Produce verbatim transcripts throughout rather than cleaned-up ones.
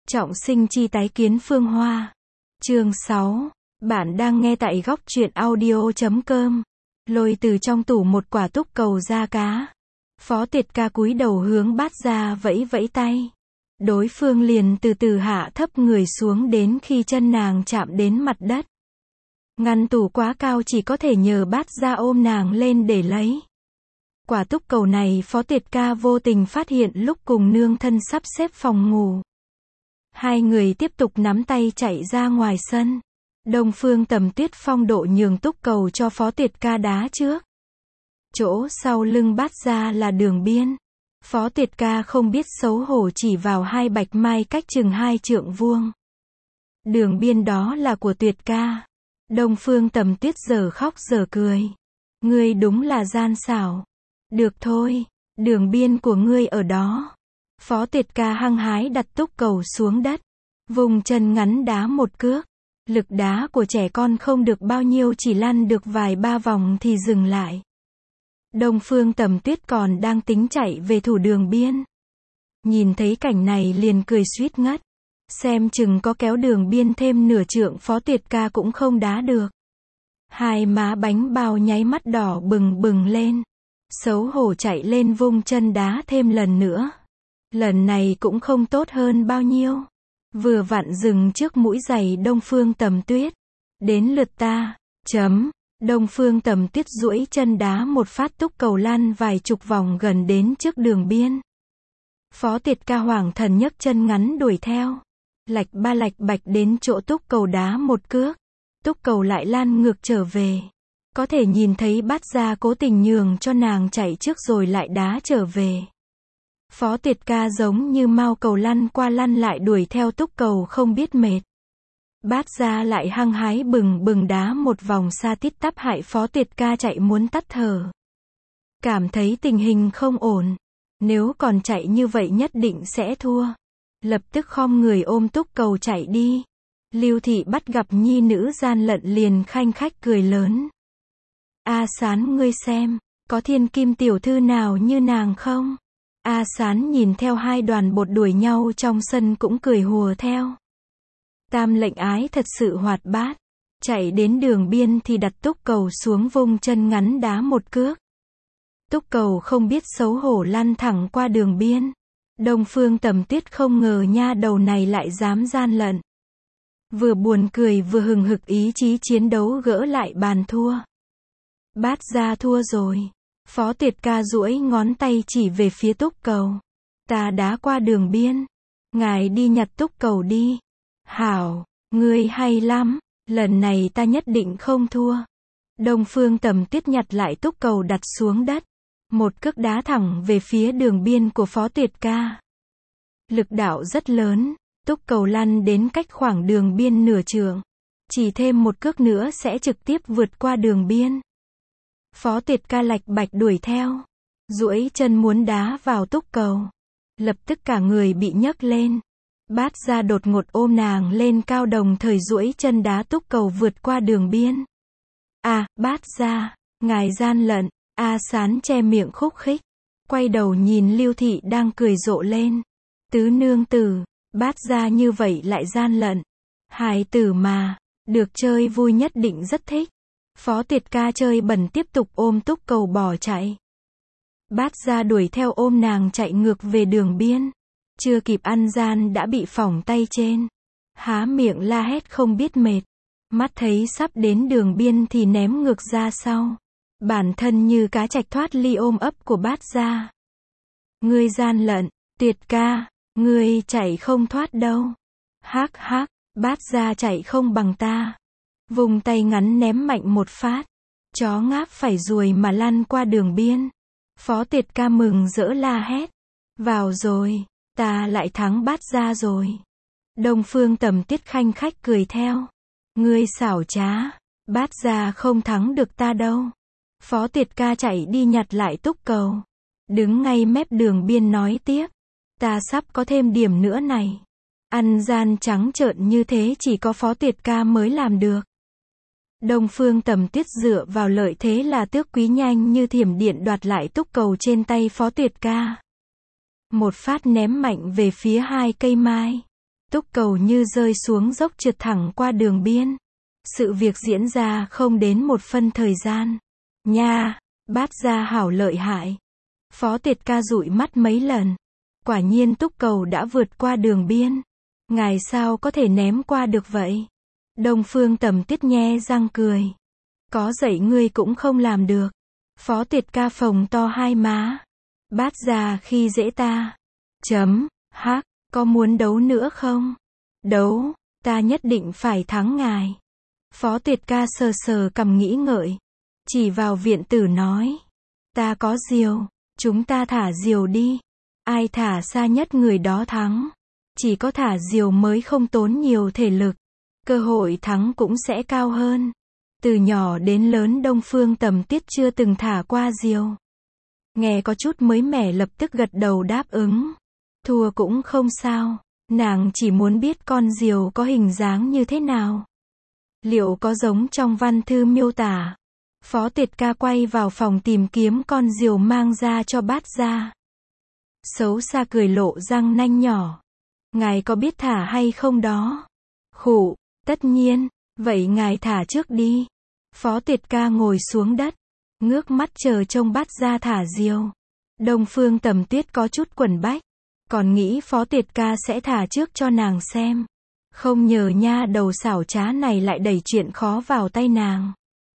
Trọng sinh chi tái kiến Phương Hoa. Chương sáu. Bạn đang nghe tại góc truyện audio chấm com. Lôi từ trong tủ một quả túc cầu da cá. Phó Tiệt Ca cúi đầu hướng Bát Gia vẫy vẫy tay. Đối phương liền từ từ hạ thấp người xuống đến khi chân nàng chạm đến mặt đất. Ngăn tủ quá cao, chỉ có thể nhờ Bát Gia ôm nàng lên để lấy. Quả túc cầu này Phó Tiệt Ca vô tình phát hiện lúc cùng nương thân sắp xếp phòng ngủ. Hai người tiếp tục nắm tay chạy ra ngoài sân. Đông Phương Tầm Tuyết phong độ nhường túc cầu cho Phó Tiệt Ca đá trước. Chỗ sau lưng Bát Gia là Đường Biên. Phó Tiệt Ca không biết xấu hổ chỉ vào hai bạch mai cách chừng hai trượng vuông. Đường Biên, đó là của Tuyệt Ca. Đông Phương Tầm Tuyết giờ khóc giờ cười. Ngươi đúng là gian xảo. Được thôi, Đường Biên của ngươi ở đó. Phó Tiệt Ca hăng hái đặt túc cầu xuống đất. Vùng chân ngắn đá một cước. Lực đá của trẻ con không được bao nhiêu, chỉ lăn được vài ba vòng thì dừng lại. Đông Phương Tầm Tuyết còn đang tính chạy về thủ Đường Biên. Nhìn thấy cảnh này liền cười suýt ngất. Xem chừng có kéo Đường Biên thêm nửa trượng Phó Tiệt Ca cũng không đá được. Hai má bánh bao nháy mắt đỏ bừng bừng lên. Xấu hổ chạy lên vung chân đá thêm lần nữa. Lần này cũng không tốt hơn bao nhiêu. Vừa vặn dừng trước mũi giày Đông Phương Tầm Tuyết. Đến lượt ta. Chấm. Đông Phương Tầm Tuyết duỗi chân đá một phát, túc cầu lăn vài chục vòng gần đến trước Đường Biên. Phó Tiệt Ca hoảng thần nhấc chân ngắn đuổi theo. Lạch ba lạch bạch đến chỗ túc cầu đá một cước. Túc cầu lại lan ngược trở về. Có thể nhìn thấy Bát Gia cố tình nhường cho nàng chạy trước rồi lại đá trở về. Phó Tiệt Ca giống như mao cầu lăn qua lăn lại đuổi theo túc cầu không biết mệt. Bát Gia lại hăng hái bừng bừng đá một vòng xa tít tắp, hại Phó Tiệt Ca chạy muốn tắt thở. Cảm thấy tình hình không ổn. Nếu còn chạy như vậy nhất định sẽ thua. Lập tức khom người ôm túc cầu chạy đi. Lưu Thị bắt gặp nhi nữ gian lận liền khanh khách cười lớn. A Sán, ngươi xem, có thiên kim tiểu thư nào như nàng không? A Sán nhìn theo hai đoàn bột đuổi nhau trong sân cũng cười hùa theo. Tam lệnh ái thật sự hoạt bát. Chạy đến Đường Biên thì đặt túc cầu xuống vung chân ngắn đá một cước. Túc cầu không biết xấu hổ lăn thẳng qua Đường Biên. Đông Phương Tầm Tuyết không ngờ nha đầu này lại dám gian lận. Vừa buồn cười vừa hừng hực ý chí chiến đấu gỡ lại bàn thua. Bát Gia thua rồi. Phó Tiệt Ca duỗi ngón tay chỉ về phía túc cầu. Ta đá qua Đường Biên. Ngài đi nhặt túc cầu đi. Hảo, ngươi hay lắm. Lần này ta nhất định không thua. Đông Phương Tầm Tuyết nhặt lại túc cầu đặt xuống đất. Một cước đá thẳng về phía Đường Biên của Phó Tiệt Ca. Lực đạo rất lớn. Túc cầu lăn đến cách khoảng Đường Biên nửa trượng. Chỉ thêm một cước nữa sẽ trực tiếp vượt qua Đường Biên. Phó Tiệt Ca lạch bạch đuổi theo. Duỗi chân muốn đá vào túc cầu. Lập tức cả người bị nhấc lên. Bát Gia đột ngột ôm nàng lên cao, đồng thời duỗi chân đá túc cầu vượt qua Đường Biên. À, Bát Gia, ngài gian lận. A Sán che miệng khúc khích. Quay đầu nhìn Lưu Thị đang cười rộ lên. Tứ nương tử, Bát Gia như vậy lại gian lận. Hài tử mà, được chơi vui nhất định rất thích. Phó Tiệt Ca chơi bẩn tiếp tục ôm túc cầu bỏ chạy. Bát Gia đuổi theo ôm nàng chạy ngược về Đường Biên. Chưa kịp ăn gian đã bị phỏng tay trên. Há miệng la hét không biết mệt. Mắt thấy sắp đến Đường Biên thì ném ngược ra sau. Bản thân như cá trạch thoát ly ôm ấp của Bát Gia. Ngươi gian lận, Tiệt Ca, ngươi chạy không thoát đâu. Hắc hắc, Bát Gia chạy không bằng ta. Vùng tay ngắn ném mạnh một phát. Chó ngáp phải ruồi mà lăn qua Đường Biên. Phó Tiệt Ca mừng rỡ la hét. Vào rồi, ta lại thắng Bát Gia rồi. Đông Phương Tầm Tuyết khanh khách cười theo. Ngươi xảo trá, Bát Gia không thắng được ta đâu. Phó Tiệt Ca chạy đi nhặt lại túc cầu. Đứng ngay mép Đường Biên nói tiếp. Ta sắp có thêm điểm nữa này. Ăn gian trắng trợn như thế chỉ có Phó Tiệt Ca mới làm được. Đông Phương Tầm Tuyết dựa vào lợi thế là tước quý nhanh như thiểm điện đoạt lại túc cầu trên tay Phó Tiệt Ca. Một phát ném mạnh về phía hai cây mai. Túc cầu như rơi xuống dốc trượt thẳng qua đường biên. Sự việc diễn ra không đến một phân thời gian. Nha, Bát Gia hảo lợi hại. Phó Tiệt Ca dụi mắt mấy lần. Quả nhiên túc cầu đã vượt qua đường biên. Ngài sao có thể ném qua được vậy? Đông Phương Tầm Tuyết nhe răng cười. Có dạy ngươi cũng không làm được. Phó Tiệt Ca phồng to hai má. Bát Gia khi dễ ta. Chấm, hắc, có muốn đấu nữa không? Đấu, ta nhất định phải thắng ngài. Phó Tiệt Ca sờ sờ cằm nghĩ ngợi. Chỉ vào viện tử nói. Ta có diều, chúng ta thả diều đi. Ai thả xa nhất người đó thắng. Chỉ có thả diều mới không tốn nhiều thể lực. Cơ hội thắng cũng sẽ cao hơn. Từ nhỏ đến lớn Đông Phương Tầm Tuyết chưa từng thả qua diều. Nghe có chút mới mẻ lập tức gật đầu đáp ứng. Thua cũng không sao. Nàng chỉ muốn biết con diều có hình dáng như thế nào. Liệu có giống trong văn thư miêu tả? Phó Tiệt Ca quay vào phòng tìm kiếm con diều mang ra cho Bát Gia. Xấu xa cười lộ răng nanh nhỏ. Ngài có biết thả hay không đó? Khụ, tất nhiên, vậy ngài thả trước đi. Phó Tiệt Ca ngồi xuống đất, ngước mắt chờ trông Bát Gia thả diều. Đông Phương Tầm Tuyết có chút quẩn bách, còn nghĩ Phó Tiệt Ca sẽ thả trước cho nàng xem. Không nhờ nha đầu xảo trá này lại đẩy chuyện khó vào tay nàng.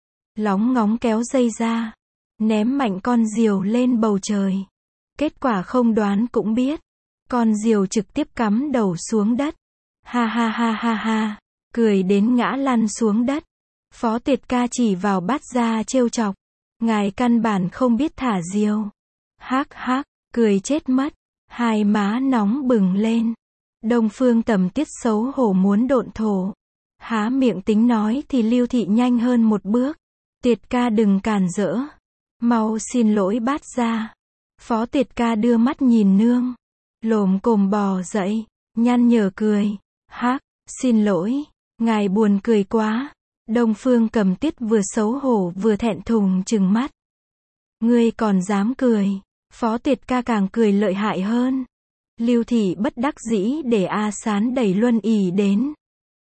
Lóng ngóng kéo dây ra, ném mạnh con diều lên bầu trời. Kết quả không đoán cũng biết, con diều trực tiếp cắm đầu xuống đất. Ha ha ha ha ha, cười đến ngã lăn xuống đất. Phó Tiệt Ca chỉ vào Bát Gia trêu chọc. Ngài căn bản không biết thả diều. Hắc hắc, cười chết mất. Hai má nóng bừng lên. Đông Phương Tầm Tuyết xấu hổ muốn độn thổ. Há miệng tính nói thì Lưu Thị nhanh hơn một bước. Tiệt Ca đừng cản rỡ. Mau xin lỗi Bát Gia. Phó Tiệt Ca đưa mắt nhìn nương. Lồm cồm bò dậy, nhăn nhở cười. Hắc, xin lỗi, ngài buồn cười quá. Đông Phương Cầm Tuyết vừa xấu hổ vừa thẹn thùng trừng mắt. Ngươi còn dám cười. Phó Tiệt Ca càng cười lợi hại hơn. Lưu Thị bất đắc dĩ để A Sán đẩy Luân ỉ đến.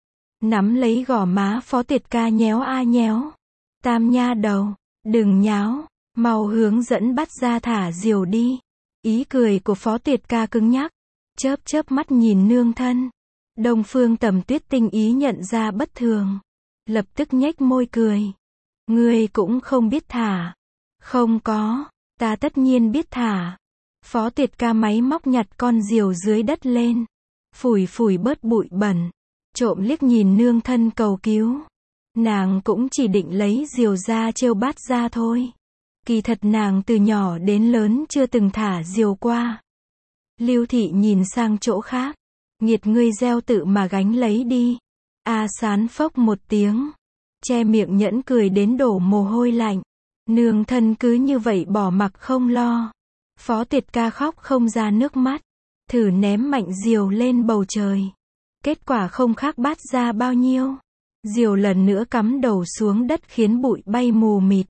Nắm lấy gò má Phó Tiệt Ca nhéo a nhéo. Tam nha đầu, đừng nháo, mau hướng dẫn Bát Gia thả diều đi. Ý cười của Phó Tiệt Ca cứng nhắc, chớp chớp mắt nhìn nương thân. Đông Phương Tầm Tuyết tinh ý nhận ra bất thường, lập tức nhếch môi cười. Ngươi cũng không biết thả. Không có, ta tất nhiên biết thả. Phó Tiệt Ca máy móc nhặt con diều dưới đất lên, phủi phủi bớt bụi bẩn, trộm liếc nhìn nương thân cầu cứu. Nàng cũng chỉ định lấy diều ra trêu Bát Gia thôi. Kỳ thật nàng từ nhỏ đến lớn chưa từng thả diều qua. Lưu Thị nhìn sang chỗ khác. Nghiệt ngươi gieo tự mà gánh lấy đi. A Sán phốc một tiếng, che miệng nhẫn cười đến đổ mồ hôi lạnh. Nương thân cứ như vậy bỏ mặc không lo. Phó Tiệt Ca khóc không ra nước mắt, thử ném mạnh diều lên bầu trời. Kết quả không khác Bát Gia bao nhiêu. Diều lần nữa cắm đầu xuống đất khiến bụi bay mù mịt.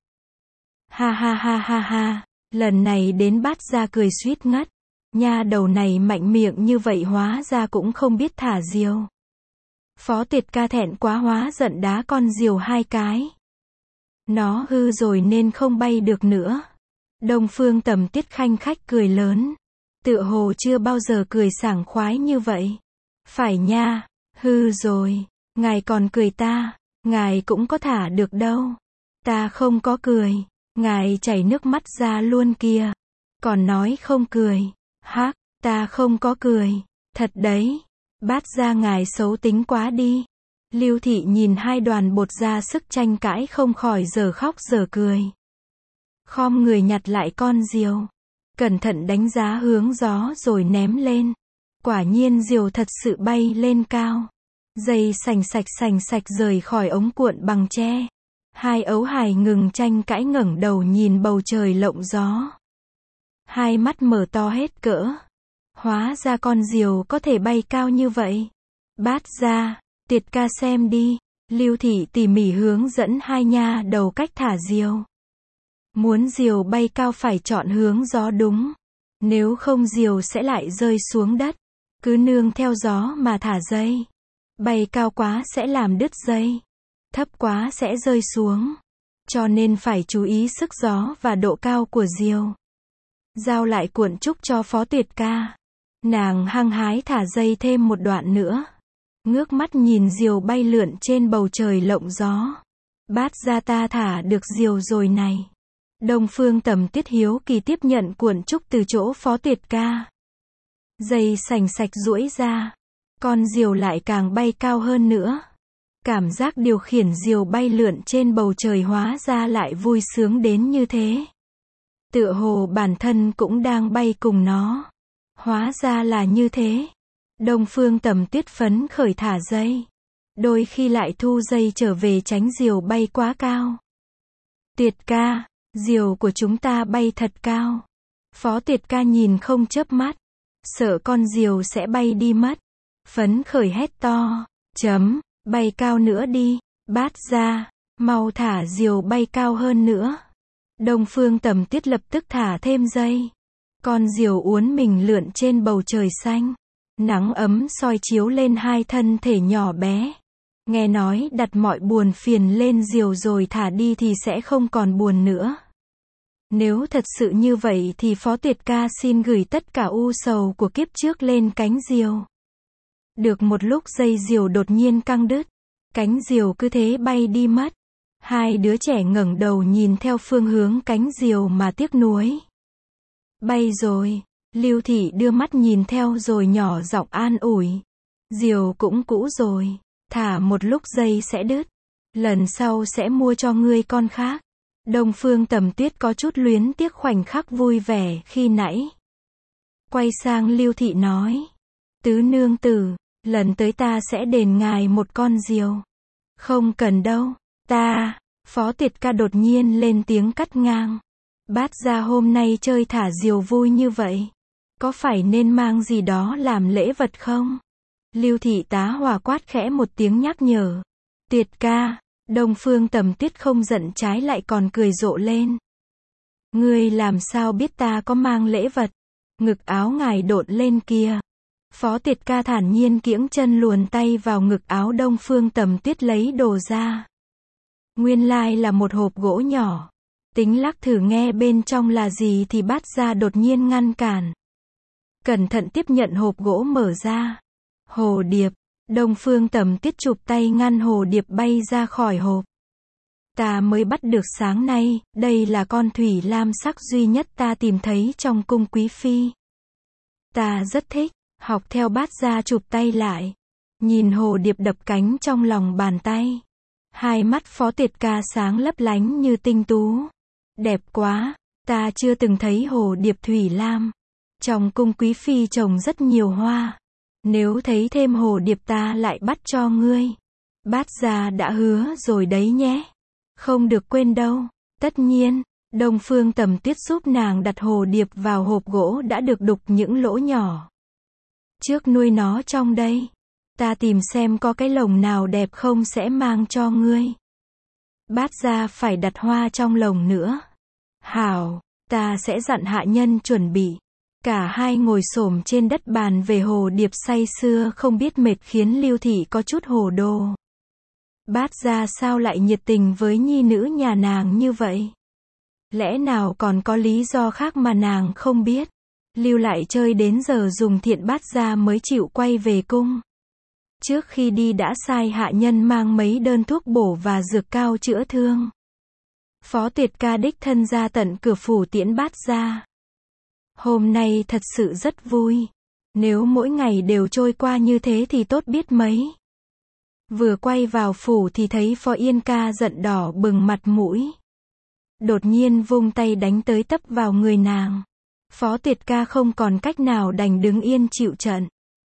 Ha ha ha ha ha, lần này đến Bát Gia cười suýt ngất. Nha đầu này mạnh miệng như vậy hóa ra cũng không biết thả diều. Phó Tiệt Ca thẹn quá hóa giận đá con diều hai cái. Nó hư rồi nên không bay được nữa. Đông Phương Tầm Tuyết khanh khách cười lớn. Tựa hồ chưa bao giờ cười sảng khoái như vậy. Phải nha, hư rồi. Ngài còn cười ta, ngài cũng có thả được đâu. Ta không có cười, ngài chảy nước mắt ra luôn kìa. Còn nói không cười. Hắc, ta không có cười. Thật đấy. Bát Gia ngài xấu tính quá đi. Lưu Thị nhìn hai đoàn bột ra sức tranh cãi không khỏi giờ khóc giờ cười. Khom người nhặt lại con diều, cẩn thận đánh giá hướng gió rồi ném lên. Quả nhiên diều thật sự bay lên cao. Dây sành sạch sành sạch rời khỏi ống cuộn bằng tre. Hai ấu hài ngừng tranh cãi ngẩng đầu nhìn bầu trời lộng gió. Hai mắt mở to hết cỡ. Hóa ra con diều có thể bay cao như vậy. Bát Gia, Tiệt Ca xem đi. Lưu Thị tỉ mỉ hướng dẫn hai nha đầu cách thả diều. Muốn diều bay cao phải chọn hướng gió đúng. Nếu không diều sẽ lại rơi xuống đất. Cứ nương theo gió mà thả dây. Bay cao quá sẽ làm đứt dây. Thấp quá sẽ rơi xuống. Cho nên phải chú ý sức gió và độ cao của diều. Giao lại cuộn trúc cho Phó Tuyệt Ca. Nàng hăng hái thả dây thêm một đoạn nữa. Ngước mắt nhìn diều bay lượn trên bầu trời lộng gió. Bát gia ta thả được diều rồi này. Đông Phương Tầm Tuyết hiếu kỳ tiếp nhận cuộn trúc từ chỗ Phó Tuyệt Ca. Dây sành sạch duỗi ra. Con diều lại càng bay cao hơn nữa. Cảm giác điều khiển diều bay lượn trên bầu trời hóa ra lại vui sướng đến như thế. Tựa hồ bản thân cũng đang bay cùng nó. Hóa ra là như thế. Đông Phương Tầm Tuyết phấn khởi thả dây. Đôi khi lại thu dây trở về tránh diều bay quá cao. Tuyệt ca, diều của chúng ta bay thật cao. Phó Tuyệt Ca nhìn không chớp mắt. Sợ con diều sẽ bay đi mất. Phấn khởi hét to. Chấm, bay cao nữa đi. Bát gia, mau thả diều bay cao hơn nữa. Đông Phương Tầm Tuyết lập tức thả thêm dây. Con diều uốn mình lượn trên bầu trời xanh. Nắng ấm soi chiếu lên hai thân thể nhỏ bé. Nghe nói đặt mọi buồn phiền lên diều rồi thả đi thì sẽ không còn buồn nữa. Nếu thật sự như vậy thì Phó Tuyệt Ca xin gửi tất cả u sầu của kiếp trước lên cánh diều. Được một lúc dây diều đột nhiên căng đứt. Cánh diều cứ thế bay đi mất. Hai đứa trẻ ngẩng đầu nhìn theo phương hướng cánh diều mà tiếc nuối. Bay rồi. Lưu Thị đưa mắt nhìn theo rồi nhỏ giọng an ủi. Diều cũng cũ rồi. Thả một lúc dây sẽ đứt. Lần sau sẽ mua cho ngươi con khác. Đông Phương Tầm Tuyết có chút luyến tiếc khoảnh khắc vui vẻ khi nãy. Quay sang Lưu Thị nói. Tứ nương tử, lần tới ta sẽ đền ngài một con diều. Không cần đâu, ta. Phó Tuyệt Ca đột nhiên lên tiếng cắt ngang. Bát gia hôm nay chơi thả diều vui như vậy. Có phải nên mang gì đó làm lễ vật không? Lưu Thị tá hỏa quát khẽ một tiếng nhắc nhở. Tuyệt ca, Đông Phương Tầm Tuyết không giận trái lại còn cười rộ lên. Ngươi làm sao biết ta có mang lễ vật? Ngực áo ngài độn lên kia. Phó Tuyệt Ca thản nhiên kiễng chân luồn tay vào ngực áo Đông Phương Tầm Tuyết lấy đồ ra. Nguyên lai là một hộp gỗ nhỏ. Tính lắc thử nghe bên trong là gì thì Bát gia đột nhiên ngăn cản. Cẩn thận tiếp nhận hộp gỗ mở ra. Hồ điệp. Đông Phương Tầm Tuyết chụp tay ngăn hồ điệp bay ra khỏi hộp. Ta mới bắt được sáng nay, đây là con thủy lam sắc duy nhất ta tìm thấy trong cung quý phi. Ta rất thích, học theo Bát gia chụp tay lại. Nhìn hồ điệp đập cánh trong lòng bàn tay. Hai mắt Phó Tuyệt Ca sáng lấp lánh như tinh tú. Đẹp quá, ta chưa từng thấy hồ điệp thủy lam. Trong cung quý phi trồng rất nhiều hoa. Nếu thấy thêm hồ điệp ta lại bắt cho ngươi. Bát gia đã hứa rồi đấy nhé. Không được quên đâu. Tất nhiên, Đông Phương Tầm Tuyết giúp nàng đặt hồ điệp vào hộp gỗ đã được đục những lỗ nhỏ. Trước nuôi nó trong đây. Ta tìm xem có cái lồng nào đẹp không sẽ mang cho ngươi. Bát gia phải đặt hoa trong lồng nữa. Hảo, ta sẽ dặn hạ nhân chuẩn bị. Cả hai ngồi xổm trên đất bàn về hồ điệp say sưa không biết mệt khiến Lưu Thị có chút hồ đồ. Bát gia sao lại nhiệt tình với nhi nữ nhà nàng như vậy? Lẽ nào còn có lý do khác mà nàng không biết? Lưu lại chơi đến giờ dùng thiện Bát gia mới chịu quay về cung. Trước khi đi đã sai hạ nhân mang mấy đơn thuốc bổ và dược cao chữa thương. Phó Tuyệt Ca đích thân ra tận cửa phủ tiễn Bát gia. Hôm nay thật sự rất vui. Nếu mỗi ngày đều trôi qua như thế thì tốt biết mấy. Vừa quay vào phủ thì thấy Phó Yên Ca giận đỏ bừng mặt mũi. Đột nhiên vung tay đánh tới tấp vào người nàng. Phó Tuyệt Ca không còn cách nào đành đứng yên chịu trận.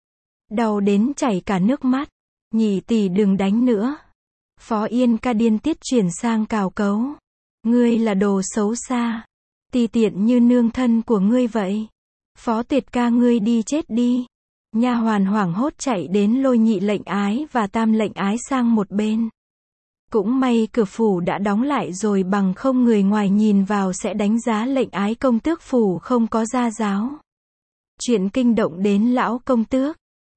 Đau đến chảy cả nước mắt. Nhị tỷ đừng đánh nữa. Phó Yên Ca điên tiết chuyển sang cào cấu. Ngươi là đồ xấu xa. Ti tiện như nương thân của ngươi vậy. Phó Tuyệt Ca ngươi đi chết đi. Nha hoàn hoảng hốt chạy đến lôi nhị lệnh ái và tam lệnh ái sang một bên. Cũng may cửa phủ đã đóng lại rồi bằng không người ngoài nhìn vào sẽ đánh giá lệnh ái công tước phủ không có gia giáo. Chuyện kinh động đến lão công tước.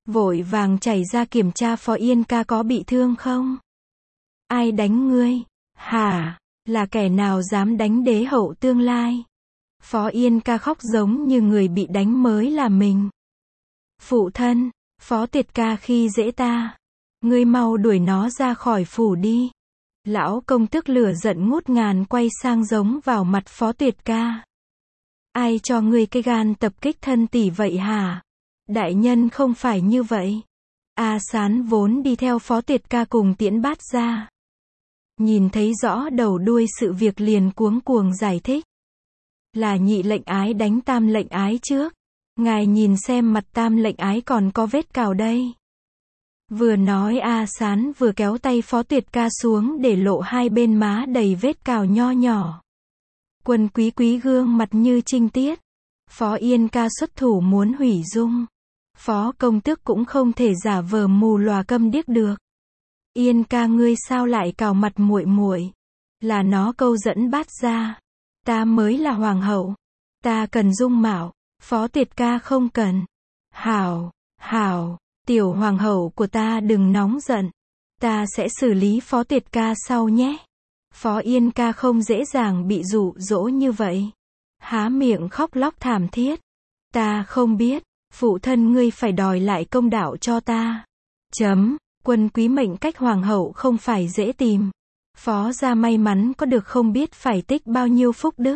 vội vàng chạy ra kiểm tra Phó Yên ca có bị thương không. Ai đánh ngươi? Hả? Là kẻ nào dám đánh đế hậu tương lai? Phó Yên ca khóc giống như người bị đánh mới là mình. Phụ thân, Phó Tiệt ca khi dễ ta. Ngươi mau đuổi nó ra khỏi phủ đi. Lão công tước lửa giận ngút ngàn quay sang giống vào mặt Phó Tiệt ca. Ai cho ngươi cái gan tập kích thân tỷ vậy hả? Đại nhân không phải như vậy. A Sán vốn đi theo Phó Tiệt ca cùng Tiễn Bát ra. Nhìn thấy rõ đầu đuôi sự việc liền cuống cuồng giải thích. Là nhị lệnh ái đánh tam lệnh ái trước. Ngài nhìn xem mặt tam lệnh ái còn có vết cào đây. Vừa nói A Sán vừa kéo tay Phó Tiệt ca xuống để lộ hai bên má đầy vết cào nho nhỏ. Quân quý quý gương mặt như trinh tiết. Phó Yên ca xuất thủ muốn hủy dung. Phó công tước cũng không thể giả vờ mù lòa câm điếc được. Yên ca ngươi sao lại cào mặt muội muội? Là nó câu dẫn Bát ra. Ta mới là hoàng hậu. Ta cần dung mạo. Phó Tiệt ca không cần. Hảo, hảo, tiểu hoàng hậu của ta đừng nóng giận. Ta sẽ xử lý Phó Tiệt ca sau nhé. Phó Yên ca không dễ dàng bị dụ dỗ như vậy. Há miệng khóc lóc thảm thiết. Ta không biết, phụ thân ngươi phải đòi lại công đạo cho ta. Chấm, quân quý mệnh cách hoàng hậu không phải dễ tìm. Phó gia may mắn có được không biết phải tích bao nhiêu phúc đức.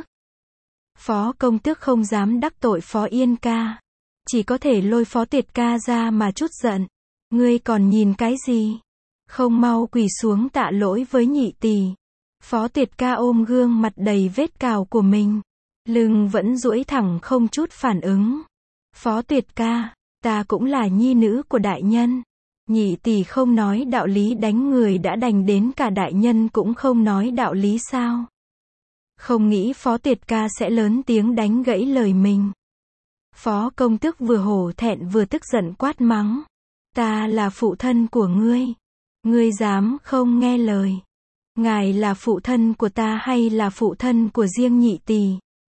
Phó công tước không dám đắc tội Phó Yên ca. Chỉ có thể lôi Phó Tiệt ca ra mà chút giận. Ngươi còn nhìn cái gì? Không mau quỳ xuống tạ lỗi với nhị tỷ. Phó Tiệt ca ôm gương mặt đầy vết cào của mình. Lưng vẫn duỗi thẳng không chút phản ứng. Phó Tiệt ca, ta cũng là nhi nữ của đại nhân. Nhị tỷ không nói đạo lý đánh người đã đành đến cả đại nhân cũng không nói đạo lý sao? Không nghĩ Phó Tiệt ca sẽ lớn tiếng đánh gãy lời mình. Phó công tước vừa hổ thẹn vừa tức giận quát mắng. Ta là phụ thân của ngươi. Ngươi dám không nghe lời. Ngài là phụ thân của ta hay là phụ thân của riêng nhị tỷ?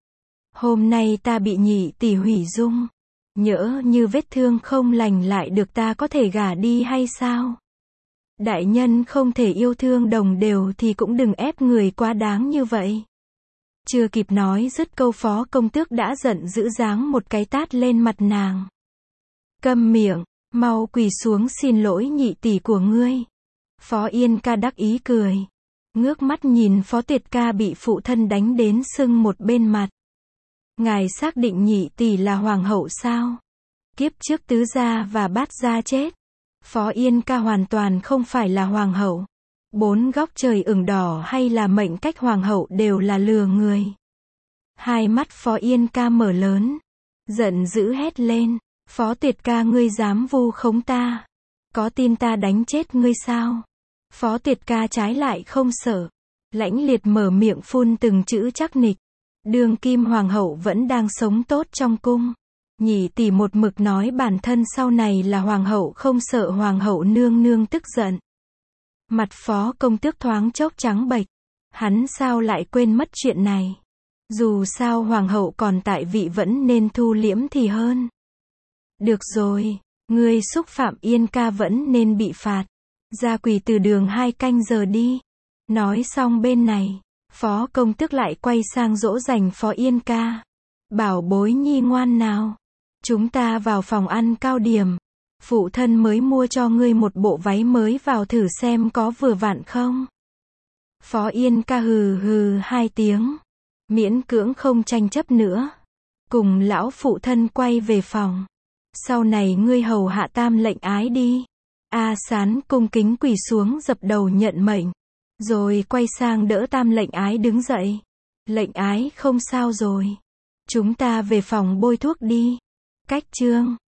Hôm nay ta bị nhị tỷ hủy dung. Nhỡ như vết thương không lành lại được ta có thể gả đi hay sao? Đại nhân không thể yêu thương đồng đều thì cũng đừng ép người quá đáng như vậy. Chưa kịp nói dứt câu Phó công tước đã giận dữ giáng một cái tát lên mặt nàng. Câm miệng, mau quỳ xuống xin lỗi nhị tỷ của ngươi. Phó Yên ca đắc ý cười. Ngước mắt nhìn Phó Tiệt ca bị phụ thân đánh đến sưng một bên mặt. Ngài xác định nhị tỷ là hoàng hậu sao? Kiếp trước tứ gia và bát gia chết. Phó Yên ca hoàn toàn không phải là hoàng hậu. Bốn góc trời ửng đỏ hay là mệnh cách hoàng hậu đều là lừa người. Hai mắt Phó Yên ca mở lớn. Giận dữ hét lên. Phó Tiệt ca ngươi dám vu khống ta. Có tin ta đánh chết ngươi sao? Phó Tiệt ca trái lại không sợ. Lãnh liệt mở miệng phun từng chữ chắc nịch. Đương kim hoàng hậu vẫn đang sống tốt trong cung. Nhị tỷ một mực nói bản thân sau này là hoàng hậu không sợ hoàng hậu nương nương tức giận. Mặt Phó công tước thoáng chốc trắng bệch. Hắn sao lại quên mất chuyện này? Dù sao hoàng hậu còn tại vị vẫn nên thu liễm thì hơn. Được rồi, ngươi xúc phạm Yên ca vẫn nên bị phạt. Ra quỳ từ đường hai canh giờ đi. Nói xong bên này, Phó công tước lại quay sang dỗ dành Phó Yên ca. Bảo bối nhi ngoan nào. Chúng ta vào phòng ăn cao điểm. Phụ thân mới mua cho ngươi một bộ váy mới vào thử xem có vừa vặn không. Phó Yên ca hừ hừ hai tiếng. Miễn cưỡng không tranh chấp nữa. Cùng lão phụ thân quay về phòng. Sau này ngươi hầu hạ tam lệnh ái đi. A Sán cung kính quỳ xuống dập đầu nhận mệnh. Rồi quay sang đỡ tam lệnh ái đứng dậy. Lệnh ái không sao rồi. Chúng ta về phòng bôi thuốc đi. Cách chương